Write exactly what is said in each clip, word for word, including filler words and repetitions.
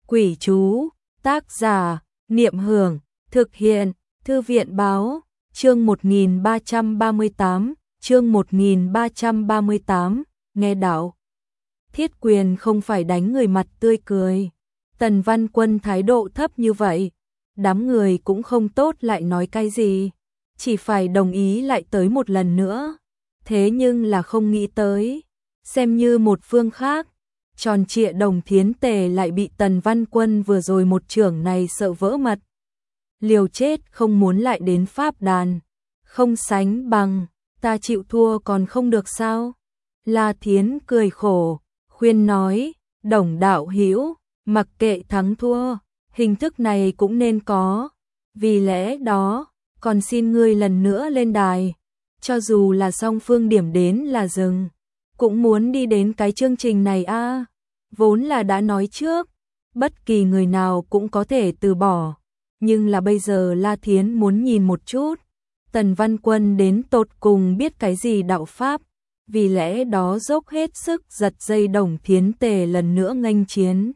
Quỷ chú, tác giả, Niệm Hưởng, thực hiện, Thư viện báo, chương một nghìn ba trăm ba mươi tám, chương một nghìn ba trăm ba mươi tám, nghe đạo. Thiết quyền không phải đánh người mặt tươi cười. Tần Văn Quân thái độ thấp như vậy, đám người cũng không tốt lại nói cái gì, chỉ phải đồng ý lại tới một lần nữa. Thế nhưng là không nghĩ tới, xem như một phương khác, tròn trịa Đồng Thiến Tề lại bị Tần Văn Quân vừa rồi một chưởng này sợ vỡ mật. Liều chết không muốn lại đến pháp đàn, không sánh bằng, ta chịu thua còn không được sao? La Thiến cười khổ, khuyên nói, Đồng đạo hữu, mặc kệ thắng thua, hình thức này cũng nên có, vì lẽ đó, còn xin ngươi lần nữa lên đài, cho dù là song phương điểm đến là dừng, cũng muốn đi đến cái chương trình này a. À, vốn là đã nói trước, bất kỳ người nào cũng có thể từ bỏ, nhưng là bây giờ La Thiến muốn nhìn một chút, Tần Văn Quân đến tột cùng biết cái gì đạo pháp, vì lẽ đó dốc hết sức giật dây Đồng Thiến Tề lần nữa nghênh chiến.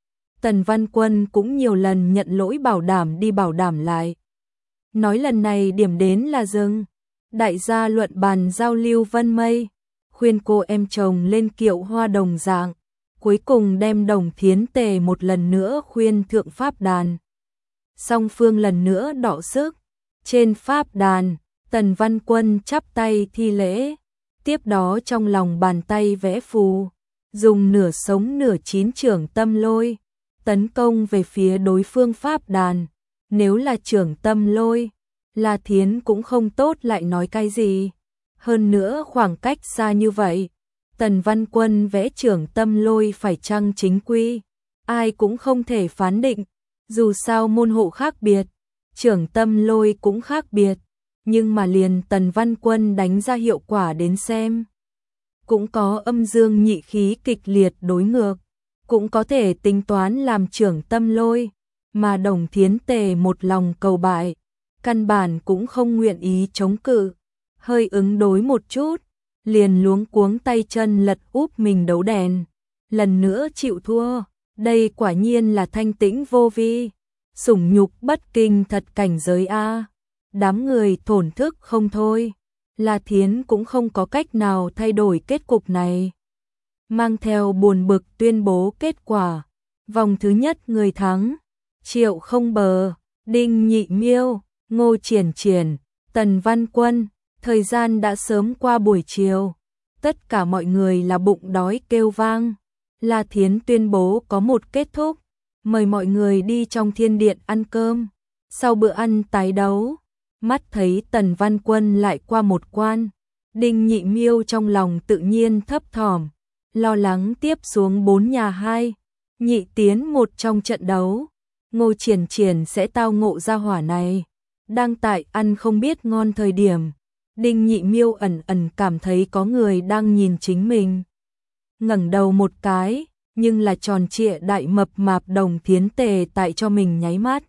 Tần Văn Quân cũng nhiều lần nhận lỗi bảo đảm đi bảo đảm lại. Nói lần này điểm đến là dừng, đại gia luận bàn giao lưu Vân Mây, khuyên cô em chồng lên kiệu hoa đồng dạng, cuối cùng đem Đồng Thiến Tề một lần nữa khuyên thượng pháp đàn. Song phương lần nữa đọ sức, trên pháp đàn, Tần Văn Quân chắp tay thi lễ, tiếp đó trong lòng bàn tay vẽ phù, dùng nửa sống nửa chín chưởng tâm lôi, tấn công về phía đối phương pháp đàn. Nếu là chưởng tâm lôi, La Thiến cũng không tốt lại nói cái gì. Hơn nữa khoảng cách xa như vậy, Tần Văn Quân vẽ chưởng tâm lôi phải chăng chính quy, ai cũng không thể phán định, dù sao môn hộ khác biệt, chưởng tâm lôi cũng khác biệt, nhưng mà liền Tần Văn Quân đánh ra hiệu quả đến xem. Cũng có âm dương nhị khí kịch liệt đối ngược, cũng có thể tính toán làm chưởng tâm lôi, mà Đồng Thiến Tề một lòng cầu bại, căn bản cũng không nguyện ý chống cự, hơi ứng đối một chút, liền luống cuống tay chân lật úp mình đấu đèn, lần nữa chịu thua, đây quả nhiên là thanh tĩnh vô vi, sủng nhục bất kinh thật cảnh giới a. Đám người thổn thức không thôi, La Thiến cũng không có cách nào thay đổi kết cục này. Mang theo buồn bực tuyên bố kết quả, vòng thứ nhất người thắng, Triệu Không Bờ, Đinh Nhị Miêu, Ngô Triển Triển, Tần Văn Quân. Thời gian đã sớm qua buổi chiều, tất cả mọi người là bụng đói kêu vang. La Thiến tuyên bố có một kết thúc, mời mọi người đi trong thiên điện ăn cơm, sau bữa ăn tái đấu. Mắt thấy Tần Văn Quân lại qua một quan, Đinh Nhị Miêu trong lòng tự nhiên thấp thỏm, lo lắng tiếp xuống bốn nhà hai, nhị tiến một trong trận đấu, Ngô Triển Triển sẽ tao ngộ ra hỏa này. Đang tại ăn không biết ngon thời điểm, Đinh Nhị Miêu ẩn ẩn cảm thấy có người đang nhìn chính mình. Ngẩng đầu một cái, nhưng là tròn trịa đại mập mạp Đồng Thiến Tề tại cho mình nháy mắt.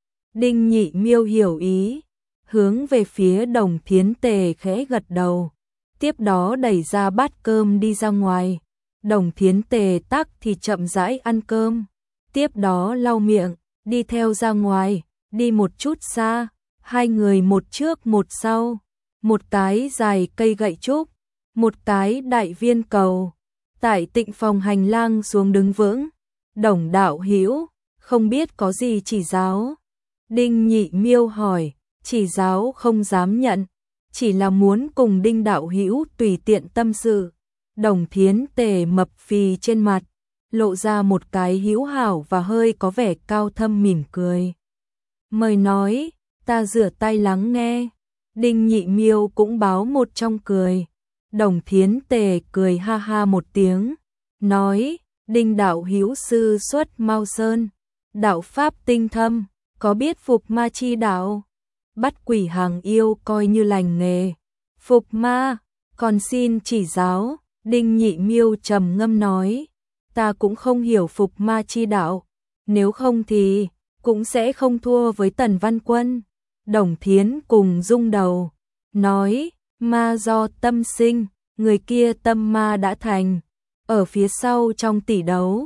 Đinh Nhị Miêu hiểu ý, hướng về phía Đồng Thiến Tề khẽ gật đầu, tiếp đó đẩy ra bát cơm đi ra ngoài. Đồng Thiến Tề tắc thì chậm rãi ăn cơm, tiếp đó lau miệng, đi theo ra ngoài, đi một chút xa, hai người một trước một sau, một cái dài cây gậy trúc, một cái đại viên cầu, tại Tịnh phòng hành lang xuống đứng vững. Đồng đạo hữu, không biết có gì chỉ giáo? Đinh Nhị Miêu hỏi, chỉ giáo không dám nhận, chỉ là muốn cùng Đinh đạo hữu tùy tiện tâm sự. Đồng Thiến Tề mập phì trên mặt, lộ ra một cái hữu hảo và hơi có vẻ cao thâm mỉm cười. Mời nói, ta rửa tay lắng nghe. Đinh Nhị Miêu cũng báo một trong cười. Đồng Thiến Tề cười ha ha một tiếng, nói, Đinh đạo hữu sư xuất Mao Sơn, đạo pháp tinh thâm, có biết phục ma chi đạo? Bắt quỷ hàng yêu coi như lành nghề, phục ma, còn xin chỉ giáo. Đinh Nhị Miêu trầm ngâm nói, ta cũng không hiểu phục ma chi đạo, nếu không thì cũng sẽ không thua với Tần Văn Quân. Đồng Thiến cùng rung đầu, nói, ma do tâm sinh, người kia tâm ma đã thành, ở phía sau trong tỷ đấu,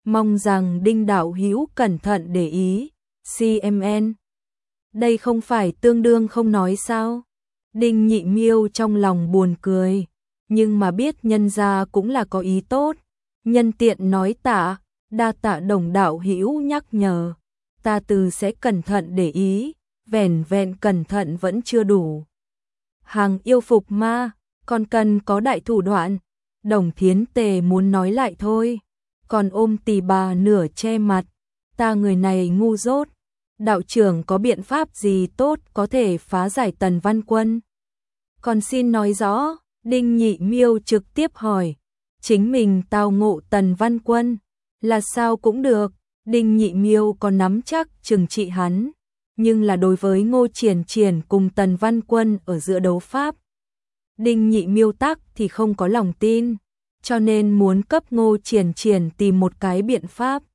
mong rằng Đinh đạo hữu cẩn thận để ý. xê em en, đây không phải tương đương không nói sao? Đinh Nhị Miêu trong lòng buồn cười, nhưng mà biết nhân gia cũng là có ý tốt, nhân tiện nói tạ, đa tạ Đồng đạo hữu nhắc nhở, ta từ sẽ cẩn thận để ý, vẻn vẹn cẩn thận vẫn chưa đủ. Hàng yêu phục ma, còn cần có đại thủ đoạn. Đồng Thiến Tề muốn nói lại thôi, còn ôm tì bà nửa che mặt, ta người này ngu dốt, đạo trưởng có biện pháp gì tốt có thể phá giải Tần Văn Quân? Còn xin nói rõ. Đinh Nhị Miêu trực tiếp hỏi, chính mình tao ngộ Tần Văn Quân, là sao cũng được. Đinh Nhị Miêu có nắm chắc trừng trị hắn, nhưng là đối với Ngô Triển Triển cùng Tần Văn Quân ở giữa đấu pháp, Đinh Nhị Miêu tắc thì không có lòng tin, cho nên muốn cấp Ngô Triển Triển tìm một cái biện pháp.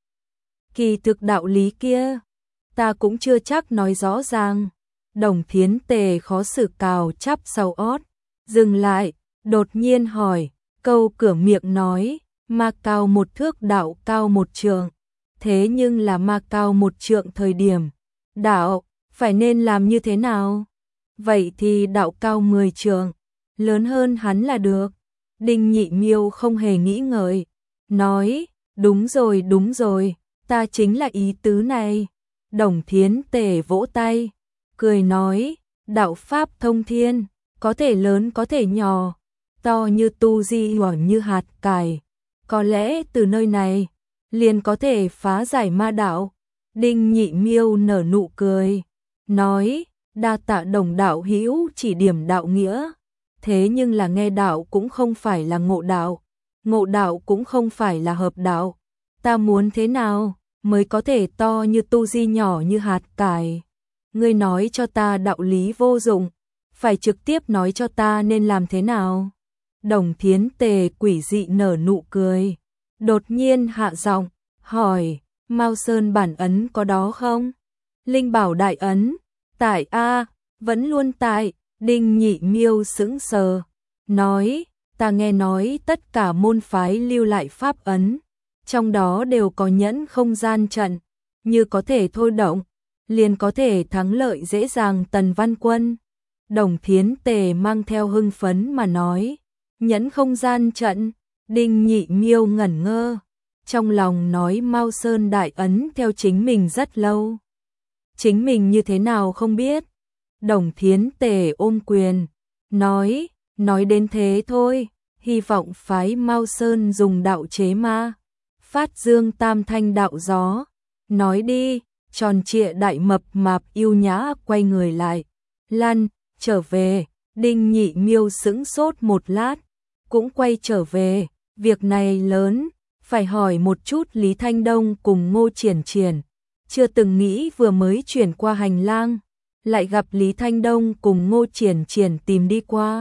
Kỳ thực đạo lý kia, ta cũng chưa chắc nói rõ ràng. Đồng Thiến Tề khó xử cào chắp sau ót, dừng lại, đột nhiên hỏi, câu cửa miệng nói, ma cao một thước đạo cao một trượng, thế nhưng là ma cao một trượng thời điểm, đạo, phải nên làm như thế nào? Vậy thì đạo cao mười trượng, lớn hơn hắn là được. Đinh Nhị Miêu không hề nghĩ ngợi, nói, đúng rồi đúng rồi, ta chính là ý tứ này. Đồng Thiến Tề vỗ tay, cười nói, đạo pháp thông thiên, có thể lớn có thể nhỏ, to như tu di hoặc như hạt cải, có lẽ từ nơi này liền có thể phá giải ma đạo. Đinh Nhị Miêu nở nụ cười, nói, đa tạ Đồng đạo hữu chỉ điểm đạo nghĩa, thế nhưng là nghe đạo cũng không phải là ngộ đạo, ngộ đạo cũng không phải là hợp đạo, ta muốn thế nào mới có thể to như tu di nhỏ như hạt cải? Ngươi nói cho ta đạo lý vô dụng, phải trực tiếp nói cho ta nên làm thế nào. Đồng Thiến Tề quỷ dị nở nụ cười, đột nhiên hạ giọng, hỏi, Mao Sơn bản ấn có đó không? Linh Bảo đại ấn, tại a, vẫn luôn tại. Đinh Nhị Miêu sững sờ, nói, ta nghe nói tất cả môn phái lưu lại pháp ấn, trong đó đều có nhẫn không gian trận, như có thể thôi động, liền có thể thắng lợi dễ dàng Tần Văn Quân. Đồng Thiến Tề mang theo hưng phấn mà nói, nhẫn không gian trận. Đinh Nhị Miêu ngẩn ngơ, trong lòng nói Mao Sơn đại ấn theo chính mình rất lâu, chính mình như thế nào không biết. Đồng Thiến Tề ôm quyền, nói, nói đến thế thôi, hy vọng phái Mao Sơn dùng đạo chế ma, phát dương tam thanh đạo gió. Nói đi. Tròn trịa đại mập mạp yêu nhã quay người lại, lăn, trở về. Đinh Nhị Miêu sững sốt một lát, cũng quay trở về, việc này lớn, phải hỏi một chút Lý Thanh Đông cùng Ngô Triển Triển, chưa từng nghĩ vừa mới chuyển qua hành lang, lại gặp Lý Thanh Đông cùng Ngô Triển Triển tìm đi qua.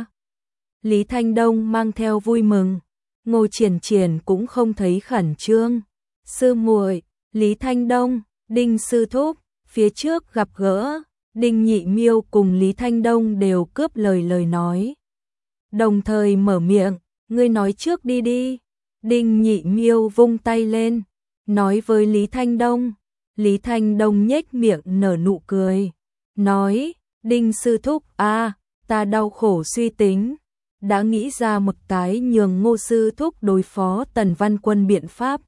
Lý Thanh Đông mang theo vui mừng, Ngô Triển Triển cũng không thấy khẩn trương. Sư muội, Lý Thanh Đông, Đinh sư thúc, phía trước gặp gỡ. Đinh Nhị Miêu cùng Lý Thanh Đông đều cướp lời lời nói, đồng thời mở miệng, ngươi nói trước đi đi. Đinh Nhị Miêu vung tay lên, nói với Lý Thanh Đông. Lý Thanh Đông nhếch miệng nở nụ cười, nói, Đinh sư thúc a, ta đau khổ suy tính, đã nghĩ ra một cái nhường Ngô sư thúc đối phó Tần Văn Quân biện pháp,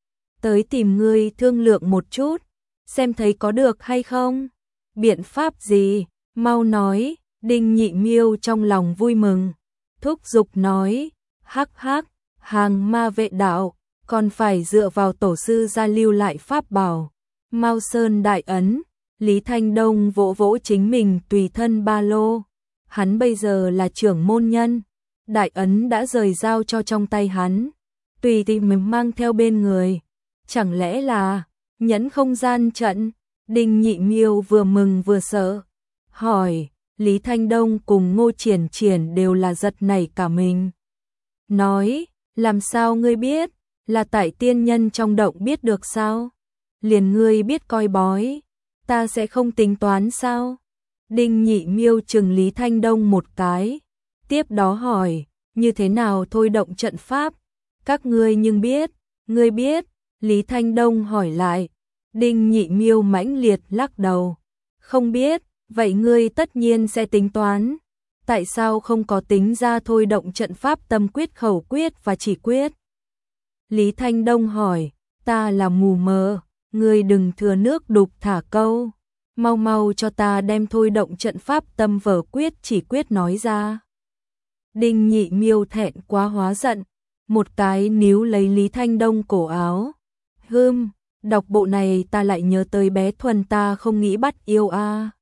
tới tìm ngươi thương lượng một chút, xem thấy có được hay không. Biện pháp gì? Mau nói. Đinh Nhị Miêu trong lòng vui mừng, thúc giục nói, hắc hắc, hàng ma vệ đạo, còn phải dựa vào tổ sư gia lưu lại pháp bảo, Mao Sơn đại ấn. Lý Thanh Đông vỗ vỗ chính mình tùy thân ba lô, hắn bây giờ là trưởng môn nhân, đại ấn đã rời giao cho trong tay hắn, tùy thì mình mang theo bên người, chẳng lẽ là nhẫn không gian trận? Đinh Nhị Miêu vừa mừng vừa sợ, hỏi. Lý Thanh Đông cùng Ngô Triển Triển đều là giật nảy cả mình, nói, làm sao ngươi biết? Là tại tiên nhân trong động biết được sao? Liền ngươi biết coi bói, ta sẽ không tính toán sao? Đinh Nhị Miêu chừng Lý Thanh Đông một cái, tiếp đó hỏi, như thế nào thôi động trận pháp? Các ngươi nhưng biết, ngươi biết. Lý Thanh Đông hỏi lại. Đinh Nhị Miêu mãnh liệt lắc đầu. Không biết, vậy ngươi tất nhiên sẽ tính toán. Tại sao không có tính ra thôi động trận pháp tâm quyết, khẩu quyết và chỉ quyết? Lý Thanh Đông hỏi, ta là mù mờ, ngươi đừng thừa nước đục thả câu. Mau mau cho ta đem thôi động trận pháp tâm vở quyết chỉ quyết nói ra. Đinh Nhị Miêu thẹn quá hóa giận, một cái níu lấy Lý Thanh Đông cổ áo. Hưm, đọc bộ này ta lại nhớ tới bé Thuần ta không nghĩ bắt yêu a. À.